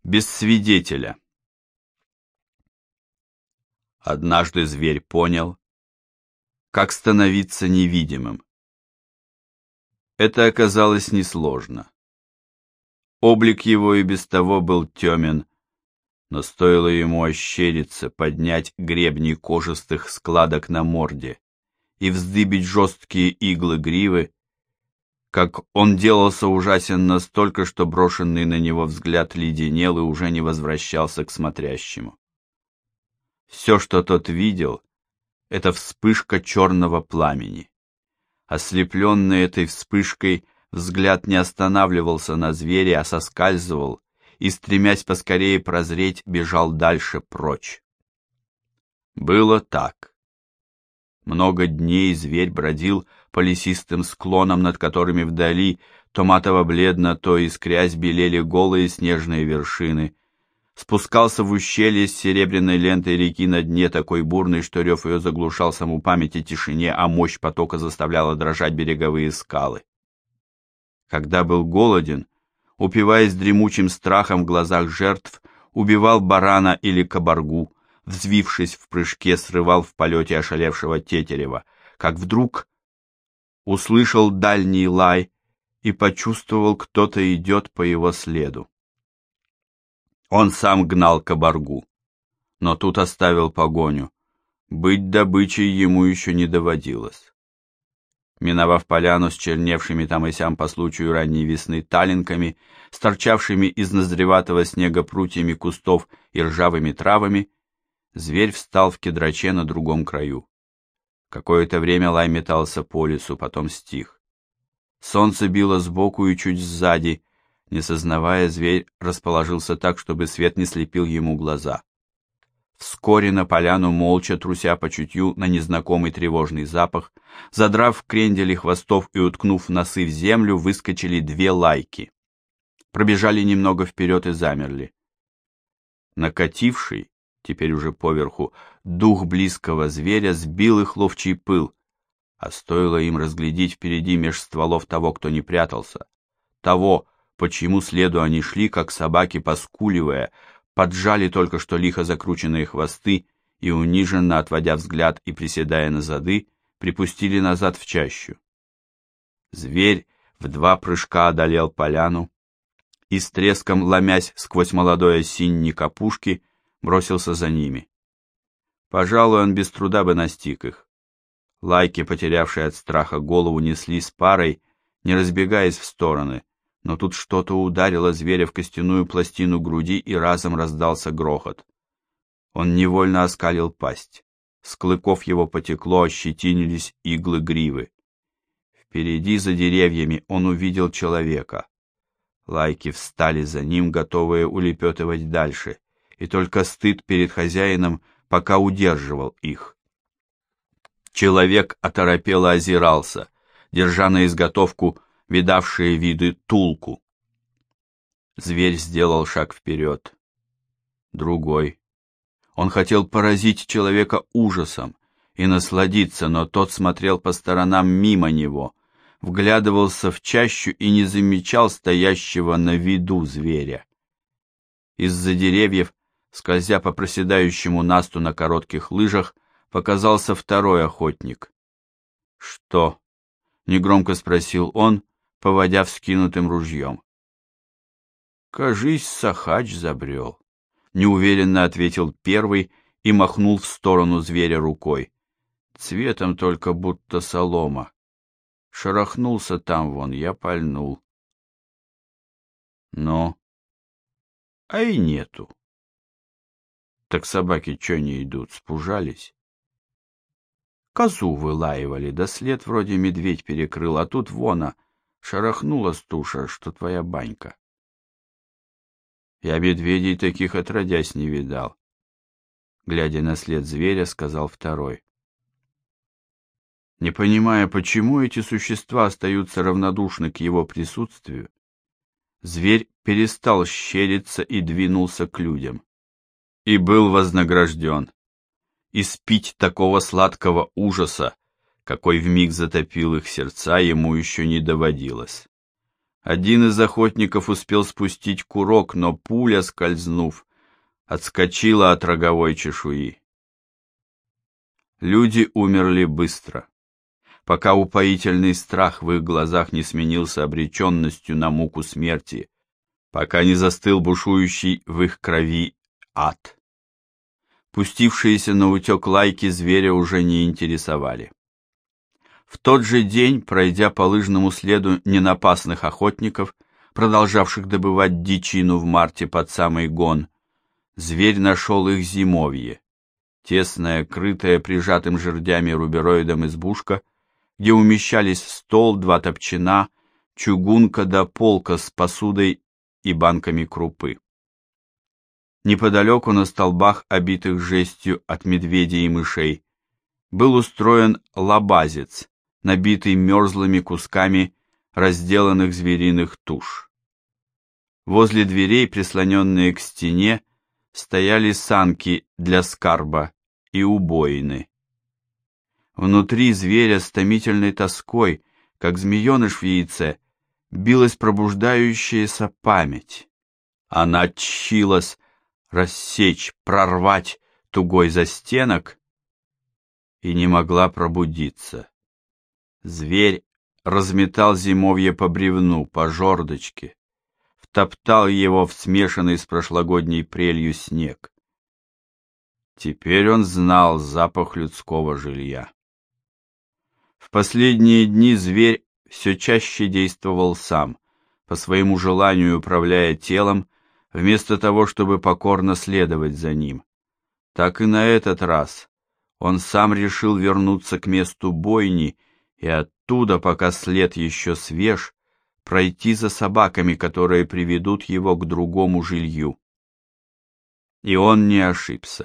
Без свидетеля. Однажды зверь понял, как становиться невидимым. Это оказалось несложно. Облик его и без того был темен, но стоило ему ощериться, поднять гребни кожистых складок на морде и вздыбить жесткие иглы гривы, как он делался ужасен настолько, что брошенный на него взгляд леденел и уже не возвращался к смотрящему. Все, что тот видел, это вспышка черного пламени. Ослепленный этой вспышкой, взгляд не останавливался на звере, а соскальзывал и, стремясь поскорее прозреть, бежал дальше прочь. Было так. Много дней зверь бродил по лесистым склонам, над которыми вдали то матово-бледно, то искрясь белели голые снежные вершины, спускался в ущелье с серебряной лентой реки на дне, такой бурной, что рев ее заглушал саму память о тишине, а мощь потока заставляла дрожать береговые скалы. Когда был голоден, упиваясь дремучим страхом в глазах жертв, убивал барана или кабаргу, взвившись в прыжке, срывал в полете ошалевшего тетерева, как вдруг услышал дальний лай и почувствовал, кто-то идет по его следу. Он сам гнал кабаргу, но тут оставил погоню. Быть добычей ему еще не доводилось. Миновав поляну с черневшими там и сям по случаю ранней весны талинками, с торчавшими из назреватого снега прутьями кустов и ржавыми травами, зверь встал в кедраче на другом краю. Какое-то время лай метался по лесу, потом стих. Солнце било сбоку и чуть сзади. Не сознавая, зверь расположился так, чтобы свет не слепил ему глаза. Вскоре на поляну, молча труся по чутью на незнакомый тревожный запах, задрав крендели хвостов и уткнув носы в землю, выскочили две лайки. Пробежали немного вперед и замерли. Накативший, теперь уже поверху, дух близкого зверя сбил их ловчий пыл, а стоило им разглядеть впереди меж стволов того, кто не прятался, того, по чьему следу они шли, как собаки, поскуливая, поджали только что лихо закрученные хвосты и, униженно отводя взгляд и приседая на зады, припустили назад в чащу. Зверь в два прыжка одолел поляну и, с треском ломясь сквозь молодой осинник опушки, бросился за ними. Пожалуй, он без труда бы настиг их. Лайки, потерявшие от страха голову, неслись парой, не разбегаясь в стороны, но тут что-то ударило зверя в костяную пластину груди, и разом раздался грохот. Он невольно оскалил пасть. С клыков его потекло, ощетинились иглы гривы. Впереди, за деревьями, он увидел человека. Лайки встали за ним, готовые улепетывать дальше, и только стыд перед хозяином пока удерживал их. Человек оторопело озирался, держа на изготовку видавшие виды тулку. Зверь сделал шаг вперед. Другой. Он хотел поразить человека ужасом и насладиться, но тот смотрел по сторонам мимо него, вглядывался в чащу и не замечал стоящего на виду зверя. Из-за деревьев, скользя по проседающему насту на коротких лыжах, показался второй охотник. «Что?» — негромко спросил он, поводя вскинутым ружьем. «Кажись, сахач забрел», — неуверенно ответил первый и махнул в сторону зверя рукой. «Цветом только будто солома. Шарахнулся там вон, я пальнул». «Но?» «А и нету». «Так собаки чё не идут, спужались?» «Козу вылаивали, да след вроде медведь перекрыл, а тут вона, шарахнулась туша, что твоя банька». «Я медведей таких отродясь не видал», — глядя на след зверя, сказал второй. Не понимая, почему эти существа остаются равнодушны к его присутствию, зверь перестал щериться и двинулся к людям. И был вознагражден. Испить такого сладкого ужаса, какой вмиг затопил их сердца, ему еще не доводилось. Один из охотников успел спустить курок, но пуля, скользнув, отскочила от роговой чешуи. Люди умерли быстро, пока упоительный страх в их глазах не сменился обреченностью на муку смерти, пока не застыл бушующий в их крови ад. Пустившиеся наутек лайки зверя уже не интересовали. В тот же день, пройдя по лыжному следу ненапасных охотников, продолжавших добывать дичину в марте под самый гон, зверь нашел их зимовье, тесная, крытая прижатым жердями рубероидом избушка, где умещались стол, 2 топчина, чугунка да полка с посудой и банками крупы. Неподалеку на столбах, обитых жестью от медведей и мышей, был устроен лабазец, набитый мерзлыми кусками разделанных звериных туш. Возле дверей, прислоненные к стене, стояли санки для скарба и убоины. Внутри зверя с томительной тоской, как змееныш в яйце, билась пробуждающаяся память. Она тщилась рассечь, прорвать тугой застенок и не могла пробудиться. Зверь разметал зимовье по бревну, по жердочке, втоптал его в смешанный с прошлогодней прелью снег. Теперь он знал запах людского жилья. В последние дни зверь все чаще действовал сам, по своему желанию управляя телом, вместо того, чтобы покорно следовать за ним. Так и на этот раз он сам решил вернуться к месту бойни и оттуда, пока след еще свеж, пройти за собаками, которые приведут его к другому жилью. И он не ошибся.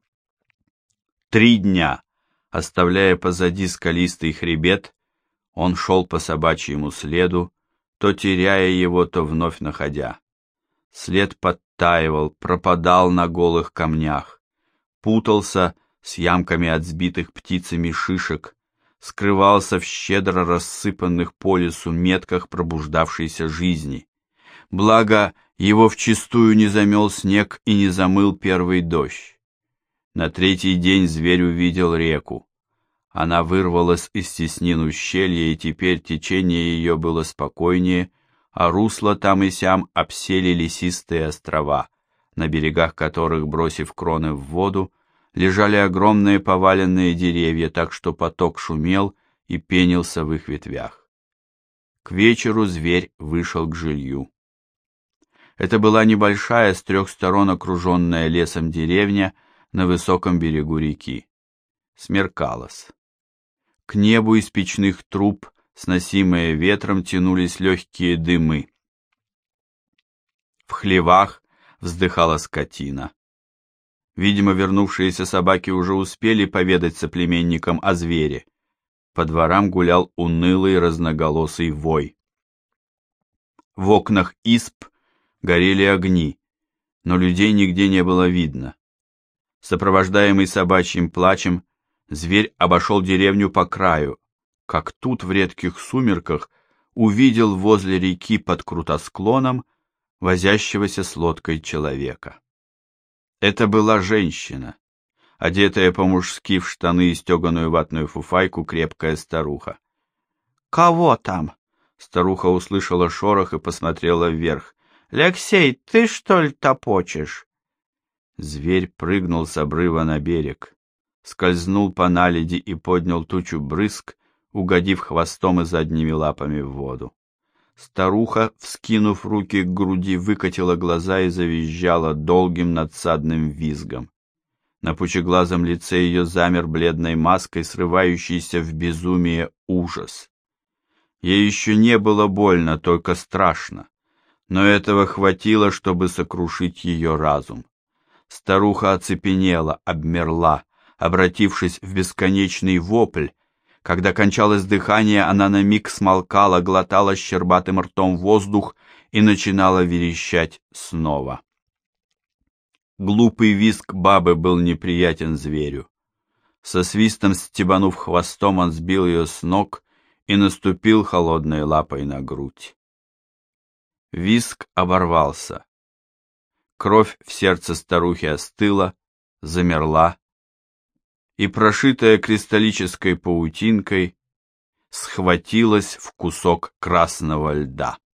3 дня, оставляя позади скалистый хребет, он шел по собачьему следу, то теряя его, то вновь находя. След подтаивал, пропадал на голых камнях, путался с ямками от сбитых птицами шишек, скрывался в щедро рассыпанных по лесу метках пробуждавшейся жизни. Благо, его вчистую не замел снег и не замыл первый дождь. На 3-й день зверь увидел реку. Она вырвалась из теснин ущелья, и теперь течение ее было спокойнее, а русло там и сям обсели лесистые острова, на берегах которых, бросив кроны в воду, лежали огромные поваленные деревья, так что поток шумел и пенился в их ветвях. К вечеру зверь вышел к жилью. Это была небольшая, с 3 сторон окруженная лесом деревня на высоком берегу реки. Смеркалось. К небу из печных труб, сносимые ветром, тянулись легкие дымы. В хлевах вздыхала скотина. Видимо, вернувшиеся собаки уже успели поведать соплеменникам о звере. По дворам гулял унылый разноголосый вой. В окнах изб горели огни, но людей нигде не было видно. Сопровождаемый собачьим плачем, зверь обошел деревню по краю, как тут в редких сумерках увидел возле реки под крутосклоном возящегося с лодкой человека. Это была женщина, одетая по-мужски в штаны и стеганую ватную фуфайку, крепкая старуха. «Кого там?» Старуха услышала шорох и посмотрела вверх. «Алексей, ты что ли топочешь?» Зверь прыгнул с обрыва на берег, скользнул по наледи и поднял тучу брызг, угодив хвостом и задними лапами в воду. Старуха, вскинув руки к груди, выкатила глаза и завизжала долгим надсадным визгом. На пучеглазом лице ее замер бледной маской, срывающийся в безумие ужас. Ей еще не было больно, только страшно, но этого хватило, чтобы сокрушить ее разум. Старуха оцепенела, обмерла, обратившись в бесконечный вопль. Когда кончалось дыхание, она на миг смолкала, глотала щербатым ртом воздух и начинала верещать снова. Глупый визг бабы был неприятен зверю. Со свистом стебанув хвостом, он сбил ее с ног и наступил холодной лапой на грудь. Визг оборвался. Кровь в сердце старухи остыла, замерла, и, прошитая кристаллической паутинкой, схватилась в кусок красного льда.